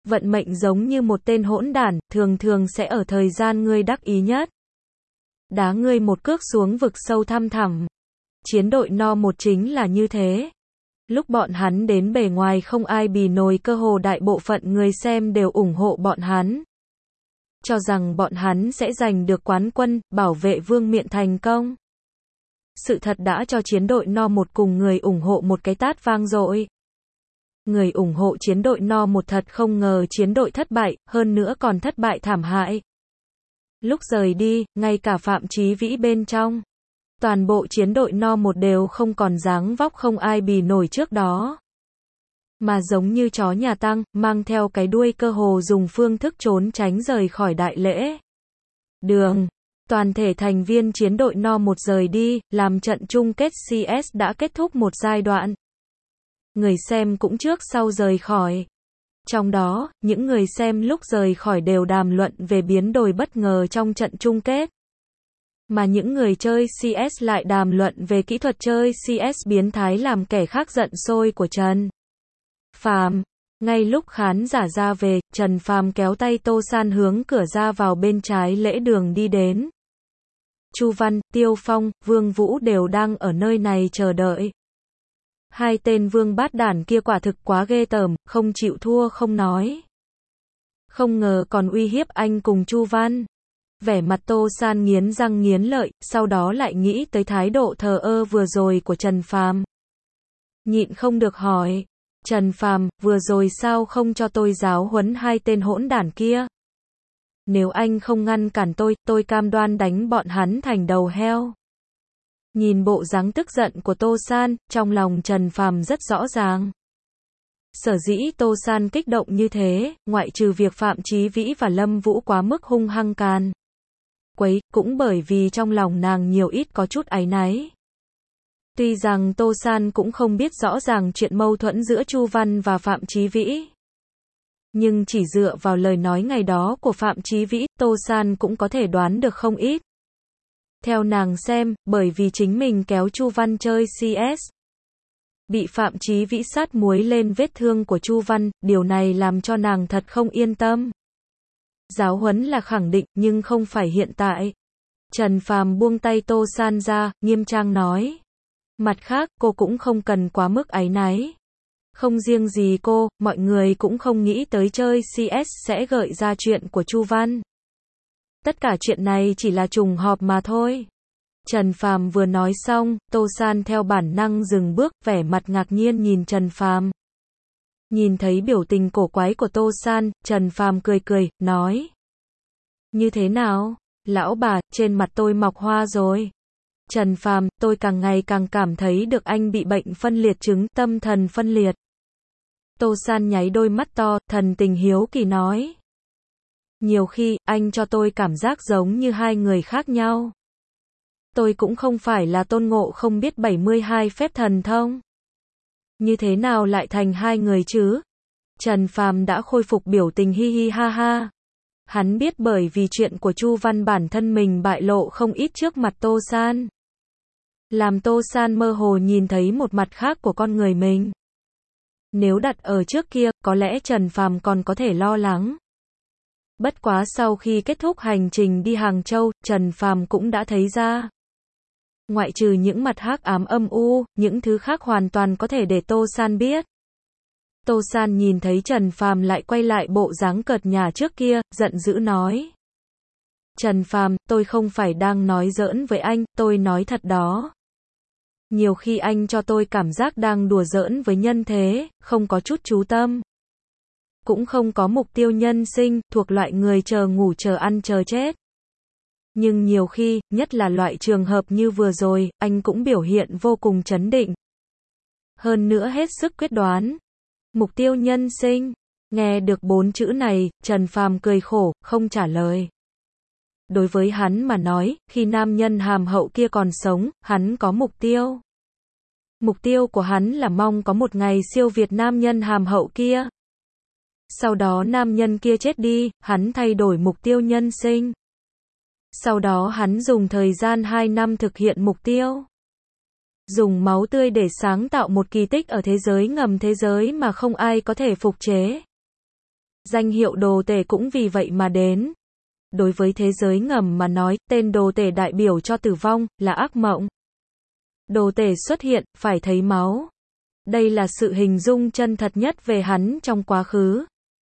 Vận mệnh giống như một tên hỗn đản, thường thường sẽ ở thời gian ngươi đắc ý nhất đá ngươi một cước xuống vực sâu thăm thẳm. Chiến đội No 1 chính là như thế. Lúc bọn hắn đến bề ngoài không ai bì nổi, cơ hồ đại bộ phận người xem đều ủng hộ bọn hắn, cho rằng bọn hắn sẽ giành được quán quân, bảo vệ vương miện thành công. Sự thật đã cho chiến đội No 1 cùng người ủng hộ một cái tát vang dội. Người ủng hộ chiến đội No 1 thật không ngờ chiến đội thất bại, hơn nữa còn thất bại thảm hại. Lúc rời đi, ngay cả Phạm Chí Vĩ bên trong, toàn bộ chiến đội No 1 đều không còn dáng vóc không ai bì nổi trước đó, mà giống như chó nhà tăng, mang theo cái đuôi, cơ hồ dùng phương thức trốn tránh rời khỏi đại lễ đường. Toàn thể thành viên chiến đội No 1 rời đi, làm trận chung kết CS đã kết thúc một giai đoạn. Người xem cũng trước sau rời khỏi. Trong đó, những người xem lúc rời khỏi đều đàm luận về biến đổi bất ngờ trong trận chung kết. Mà những người chơi CS lại đàm luận về kỹ thuật chơi CS biến thái làm kẻ khác giận sôi của Trần Phàm. Ngay lúc khán giả ra về, Trần Phàm kéo tay Tô San hướng cửa ra vào bên trái lễ đường đi đến. Chu Văn, Tiêu Phong, Vương Vũ đều đang ở nơi này chờ đợi. Hai tên vương bát đản kia quả thực quá ghê tởm, không chịu thua không nói, không ngờ còn uy hiếp anh cùng Chu Văn. Vẻ mặt Tô San nghiến răng nghiến lợi, sau đó lại nghĩ tới thái độ thờ ơ vừa rồi của Trần Phàm. Nhịn không được hỏi, Trần Phàm, vừa rồi sao không cho tôi giáo huấn hai tên hỗn đản kia? Nếu anh không ngăn cản tôi cam đoan đánh bọn hắn thành đầu heo. Nhìn bộ dáng tức giận của Tô San, trong lòng Trần Phàm rất rõ ràng. Sở dĩ Tô San kích động như thế, ngoại trừ việc Phạm Chí Vĩ và Lâm Vũ quá mức hung hăng càn quấy, cũng bởi vì trong lòng nàng nhiều ít có chút áy náy. Tuy rằng Tô San cũng không biết rõ ràng chuyện mâu thuẫn giữa Chu Văn và Phạm Chí Vĩ, nhưng chỉ dựa vào lời nói ngày đó của Phạm Chí Vĩ, Tô San cũng có thể đoán được không ít. Theo nàng xem, bởi vì chính mình kéo Chu Văn chơi CS, bị Phạm Chí Vĩ sát muối lên vết thương của Chu Văn, điều này làm cho nàng thật không yên tâm. Giáo huấn là khẳng định, nhưng không phải hiện tại. Trần Phàm buông tay Tô San ra, nghiêm trang nói. Mặt khác, cô cũng không cần quá mức áy náy. Không riêng gì cô, mọi người cũng không nghĩ tới chơi CS sẽ gợi ra chuyện của Chu Văn. Tất cả chuyện này chỉ là trùng hợp mà thôi. Trần Phàm vừa nói xong, Tô San theo bản năng dừng bước, vẻ mặt ngạc nhiên nhìn Trần Phàm. Nhìn thấy biểu tình cổ quái của Tô San, Trần Phàm cười cười, nói. Như thế nào? Lão bà, trên mặt tôi mọc hoa rồi. Trần Phàm, tôi càng ngày càng cảm thấy được anh bị bệnh phân liệt chứng tâm thần phân liệt. Tô San nháy đôi mắt to, thần tình hiếu kỳ nói. Nhiều khi, anh cho tôi cảm giác giống như hai người khác nhau. Tôi cũng không phải là Tôn Ngộ không biết 72 phép thần thông. Như thế nào lại thành hai người chứ? Trần Phàm đã khôi phục biểu tình hi hi ha ha. Hắn biết bởi vì chuyện của Chu Văn bản thân mình bại lộ không ít trước mặt Tô San. Làm Tô San mơ hồ nhìn thấy một mặt khác của con người mình. Nếu đặt ở trước kia, có lẽ Trần Phàm còn có thể lo lắng. Bất quá sau khi kết thúc hành trình đi Hàng Châu, Trần Phàm cũng đã thấy ra. Ngoại trừ những mặt hắc ám âm u, những thứ khác hoàn toàn có thể để Tô San biết. Tô San nhìn thấy Trần Phàm lại quay lại bộ dáng cợt nhả trước kia, giận dữ nói. Trần Phàm, tôi không phải đang nói giỡn với anh, tôi nói thật đó. Nhiều khi anh cho tôi cảm giác đang đùa giỡn với nhân thế, không có chút chú tâm. Cũng không có mục tiêu nhân sinh, thuộc loại người chờ ngủ chờ ăn chờ chết. Nhưng nhiều khi, nhất là loại trường hợp như vừa rồi, anh cũng biểu hiện vô cùng trấn định. Hơn nữa hết sức quyết đoán. Mục tiêu nhân sinh. Nghe được 4 chữ này, Trần Phàm cười khổ, không trả lời. Đối với hắn mà nói, khi nam nhân hàm hậu kia còn sống, hắn có mục tiêu. Mục tiêu của hắn là mong có một ngày siêu việt nam nhân hàm hậu kia. Sau đó nam nhân kia chết đi, hắn thay đổi mục tiêu nhân sinh. Sau đó hắn dùng thời gian 2 năm thực hiện mục tiêu. Dùng máu tươi để sáng tạo một kỳ tích ở thế giới ngầm, thế giới mà không ai có thể phục chế. Danh hiệu đồ tể cũng vì vậy mà đến. Đối với thế giới ngầm mà nói, tên đồ tể đại biểu cho tử vong, là ác mộng. Đồ tể xuất hiện, phải thấy máu. Đây là sự hình dung chân thật nhất về hắn trong quá khứ.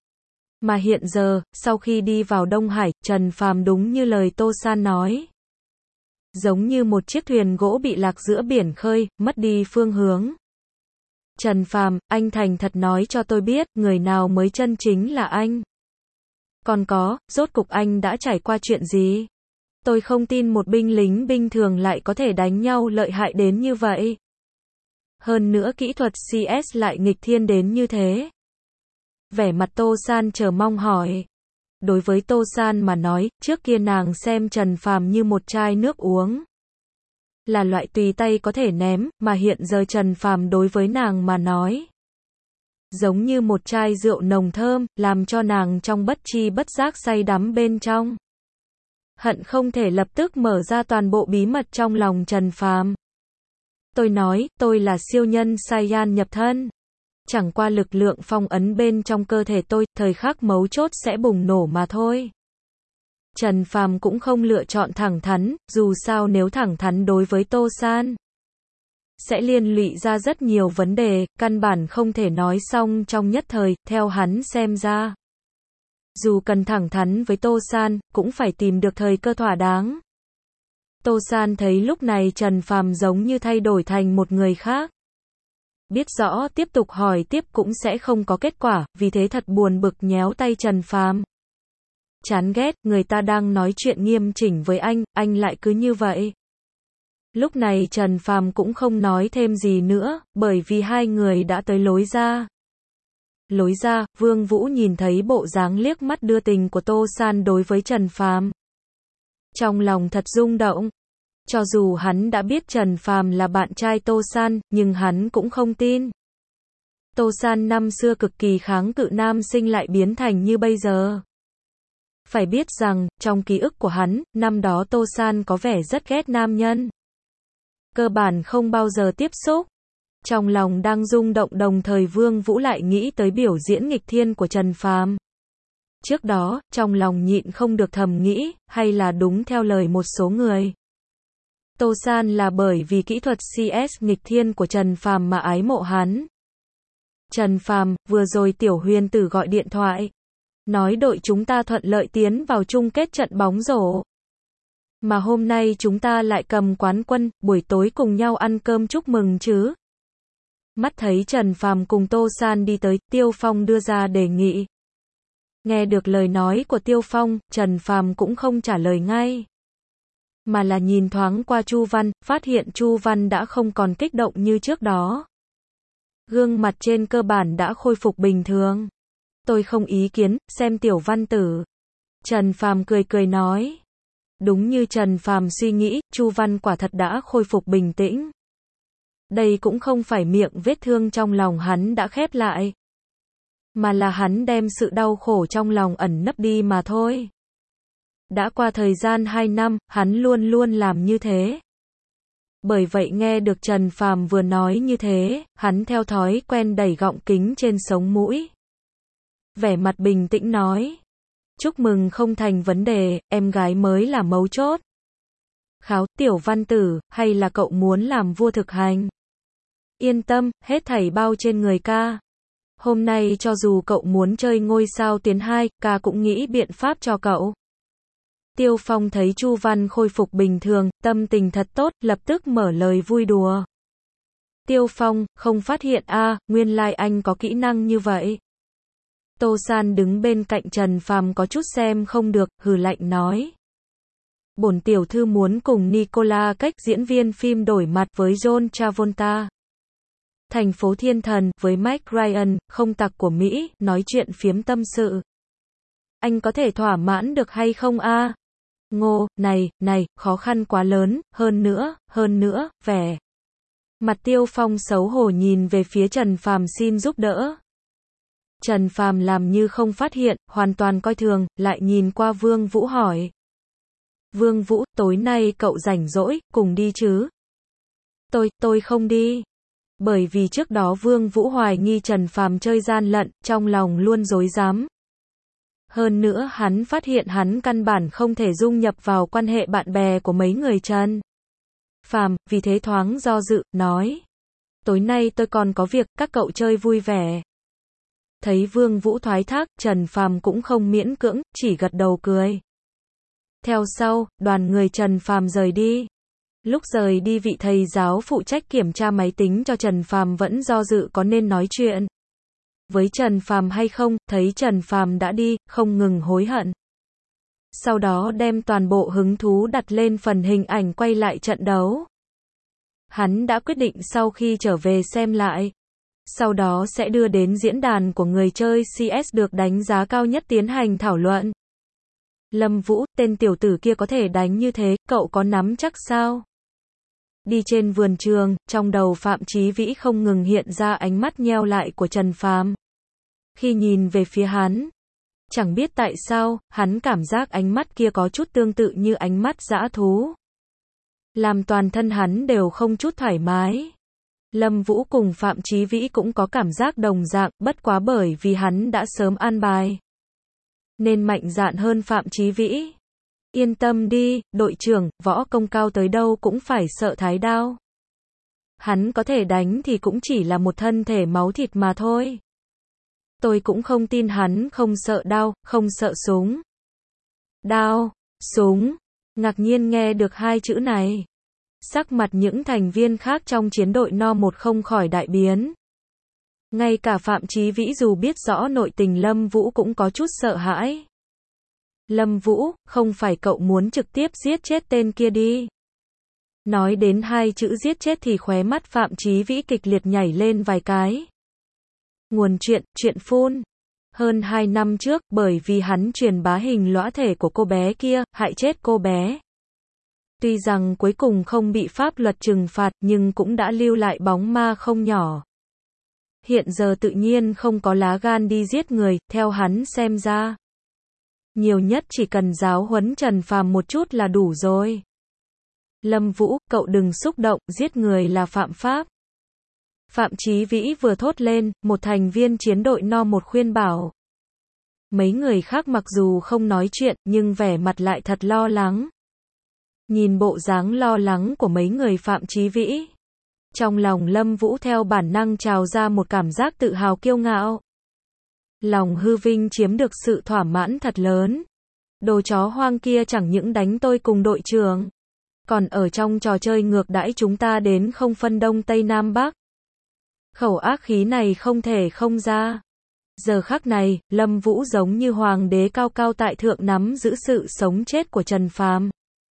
Mà hiện giờ, sau khi đi vào Đông Hải, Trần Phàm đúng như lời Tô San nói. Giống như một chiếc thuyền gỗ bị lạc giữa biển khơi, mất đi phương hướng. Trần Phàm, anh thành thật nói cho tôi biết, người nào mới chân chính là anh. Còn có, rốt cục anh đã trải qua chuyện gì? Tôi không tin một binh lính bình thường lại có thể đánh nhau lợi hại đến như vậy. Hơn nữa kỹ thuật CS lại nghịch thiên đến như thế. Vẻ mặt Tô San chờ mong hỏi. Đối với Tô San mà nói, trước kia nàng xem Trần Phàm như một chai nước uống. Là loại tùy tay có thể ném, mà hiện giờ Trần Phàm đối với nàng mà nói. Giống như một chai rượu nồng thơm, làm cho nàng trong bất chi bất giác say đắm bên trong. Hận không thể lập tức mở ra toàn bộ bí mật trong lòng Trần Phàm. Tôi nói, tôi là siêu nhân Saiyan nhập thân. Chẳng qua lực lượng phong ấn bên trong cơ thể tôi, thời khắc mấu chốt sẽ bùng nổ mà thôi. Trần Phàm cũng không lựa chọn thẳng thắn, dù sao nếu thẳng thắn đối với Tô San, sẽ liên lụy ra rất nhiều vấn đề, căn bản không thể nói xong trong nhất thời, theo hắn xem ra. Dù cần thẳng thắn với Tô San, cũng phải tìm được thời cơ thỏa đáng. Tô San thấy lúc này Trần Phàm giống như thay đổi thành một người khác. Biết rõ tiếp tục hỏi tiếp cũng sẽ không có kết quả, vì thế thật buồn bực nhéo tay Trần Phàm. Chán ghét, người ta đang nói chuyện nghiêm chỉnh với anh lại cứ như vậy. Lúc này Trần Phàm cũng không nói thêm gì nữa, bởi vì hai người đã tới lối ra. Lối ra, Vương Vũ nhìn thấy bộ dáng liếc mắt đưa tình của Tô San đối với Trần Phàm. Trong lòng thật rung động. Cho dù hắn đã biết Trần Phàm là bạn trai Tô San, nhưng hắn cũng không tin. Tô San năm xưa cực kỳ kháng cự nam sinh lại biến thành như bây giờ. Phải biết rằng, trong ký ức của hắn, năm đó Tô San có vẻ rất ghét nam nhân. Cơ bản không bao giờ tiếp xúc. Trong lòng đang rung động đồng thời Vương Vũ lại nghĩ tới biểu diễn nghịch thiên của Trần Phàm. Trước đó, trong lòng nhịn không được thầm nghĩ, hay là đúng theo lời một số người. Tô San là bởi vì kỹ thuật CS nghịch thiên của Trần Phàm mà ái mộ hắn. Trần Phàm, vừa rồi Tiểu Huyền Tử gọi điện thoại. Nói đội chúng ta thuận lợi tiến vào chung kết trận bóng rổ. Mà hôm nay chúng ta lại cầm quán quân, buổi tối cùng nhau ăn cơm chúc mừng chứ. Mắt thấy Trần Phàm cùng Tô San đi tới, Tiêu Phong đưa ra đề nghị. Nghe được lời nói của Tiêu Phong, Trần Phàm cũng không trả lời ngay. Mà là nhìn thoáng qua Chu Văn, phát hiện Chu Văn đã không còn kích động như trước đó. Gương mặt trên cơ bản đã khôi phục bình thường. Tôi không ý kiến, xem Tiểu Văn Tử. Trần Phàm cười cười nói. Đúng như Trần Phàm suy nghĩ, Chu Văn quả thật đã khôi phục bình tĩnh. Đây cũng không phải miệng vết thương trong lòng hắn đã khép lại. Mà là hắn đem sự đau khổ trong lòng ẩn nấp đi mà thôi. Đã qua thời gian 2 năm, hắn luôn luôn làm như thế. Bởi vậy nghe được Trần Phàm vừa nói như thế, hắn theo thói quen đẩy gọng kính trên sống mũi. Vẻ mặt bình tĩnh nói. Chúc mừng không thành vấn đề, em gái mới là mấu chốt. Kháo, Tiểu Văn Tử, hay là cậu muốn làm vua thực hành? Yên tâm, hết thảy bao trên người ca. Hôm nay cho dù cậu muốn chơi ngôi sao tiến 2, ca cũng nghĩ biện pháp cho cậu. Tiêu Phong thấy Chu Văn khôi phục bình thường, tâm tình thật tốt, lập tức mở lời vui đùa. Tiêu Phong, không phát hiện nguyên lai anh có kỹ năng như vậy. Tô San đứng bên cạnh Trần Phàm có chút xem không được, hừ lạnh nói. Bổn tiểu thư muốn cùng Nicolas Cage diễn viên phim đổi mặt với John Travolta. Thành phố Thiên Thần, với Mike Ryan, không tặc của Mỹ, nói chuyện phiếm tâm sự. Anh có thể thỏa mãn được hay không Ngô, này, khó khăn quá lớn, hơn nữa, vẻ. Mặt Tiêu Phong xấu hổ nhìn về phía Trần Phàm xin giúp đỡ. Trần Phàm làm như không phát hiện, hoàn toàn coi thường, lại nhìn qua Vương Vũ hỏi. Vương Vũ, tối nay cậu rảnh rỗi, cùng đi chứ? Tôi không đi. Bởi vì trước đó Vương Vũ hoài nghi Trần Phàm chơi gian lận, trong lòng luôn rối rắm. Hơn nữa hắn phát hiện hắn căn bản không thể dung nhập vào quan hệ bạn bè của mấy người Trần Phàm, vì thế thoáng do dự, nói. Tối nay tôi còn có việc, các cậu chơi vui vẻ. Thấy Vương Vũ thoái thác, Trần Phàm cũng không miễn cưỡng, chỉ gật đầu cười. Theo sau, đoàn người Trần Phàm rời đi. Lúc rời đi vị thầy giáo phụ trách kiểm tra máy tính cho Trần Phàm vẫn do dự có nên nói chuyện với Trần Phàm hay không, thấy Trần Phàm đã đi, không ngừng hối hận. Sau đó đem toàn bộ hứng thú đặt lên phần hình ảnh quay lại trận đấu. Hắn đã quyết định sau khi trở về xem lại, sau đó sẽ đưa đến diễn đàn của người chơi CS được đánh giá cao nhất tiến hành thảo luận. Lâm Vũ, tên tiểu tử kia có thể đánh như thế, cậu có nắm chắc sao? Đi trên vườn trường, trong đầu Phạm Chí Vĩ không ngừng hiện ra ánh mắt nheo lại của Trần Phàm. Khi nhìn về phía hắn, chẳng biết tại sao, hắn cảm giác ánh mắt kia có chút tương tự như ánh mắt dã thú. Làm toàn thân hắn đều không chút thoải mái. Lâm Vũ cùng Phạm Chí Vĩ cũng có cảm giác đồng dạng, bất quá bởi vì hắn đã sớm an bài, nên mạnh dạn hơn Phạm Chí Vĩ. Yên tâm đi, đội trưởng, võ công cao tới đâu cũng phải sợ thái đao. Hắn có thể đánh thì cũng chỉ là một thân thể máu thịt mà thôi. Tôi cũng không tin hắn không sợ đao, không sợ súng. Đao, súng, ngạc nhiên nghe được hai chữ này. Sắc mặt những thành viên khác trong chiến đội No 1 không khỏi đại biến. Ngay cả Phạm Chí Vĩ dù biết rõ nội tình Lâm Vũ cũng có chút sợ hãi. Lâm Vũ, không phải cậu muốn trực tiếp giết chết tên kia đi. Nói đến hai chữ giết chết thì khóe mắt Phạm Chí Vĩ kịch liệt nhảy lên vài cái. Nguồn chuyện phun. Hơn 2 năm trước, bởi vì hắn truyền bá hình lõa thể của cô bé kia, hại chết cô bé. Tuy rằng cuối cùng không bị pháp luật trừng phạt, nhưng cũng đã lưu lại bóng ma không nhỏ. Hiện giờ tự nhiên không có lá gan đi giết người, theo hắn xem ra. Nhiều nhất chỉ cần giáo huấn Trần Phàm một chút là đủ rồi. Lâm Vũ, cậu đừng xúc động, giết người là phạm pháp. Phạm Chí Vĩ vừa thốt lên, một thành viên chiến đội No 1 khuyên bảo. Mấy người khác mặc dù không nói chuyện, nhưng vẻ mặt lại thật lo lắng. Nhìn bộ dáng lo lắng của mấy người Phạm Chí Vĩ, trong lòng Lâm Vũ theo bản năng trào ra một cảm giác tự hào kiêu ngạo. Lòng hư vinh chiếm được sự thỏa mãn thật lớn. Đồ chó hoang kia chẳng những đánh tôi cùng đội trưởng, còn ở trong trò chơi ngược đãi chúng ta đến không phân Đông Tây Nam Bắc. Khẩu ác khí này không thể không ra. Giờ khắc này, Lâm Vũ giống như hoàng đế cao cao tại thượng nắm giữ sự sống chết của Trần Phàm.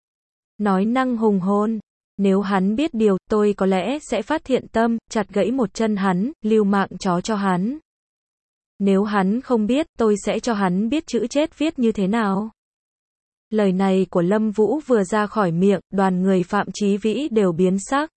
Nói năng hùng hồn, nếu hắn biết điều, tôi có lẽ sẽ phát thiện tâm, chặt gãy một chân hắn, lưu mạng chó cho hắn. Nếu hắn không biết, tôi sẽ cho hắn biết chữ chết viết như thế nào. Lời này của Lâm Vũ vừa ra khỏi miệng, đoàn người Phạm Chí Vĩ đều biến sắc.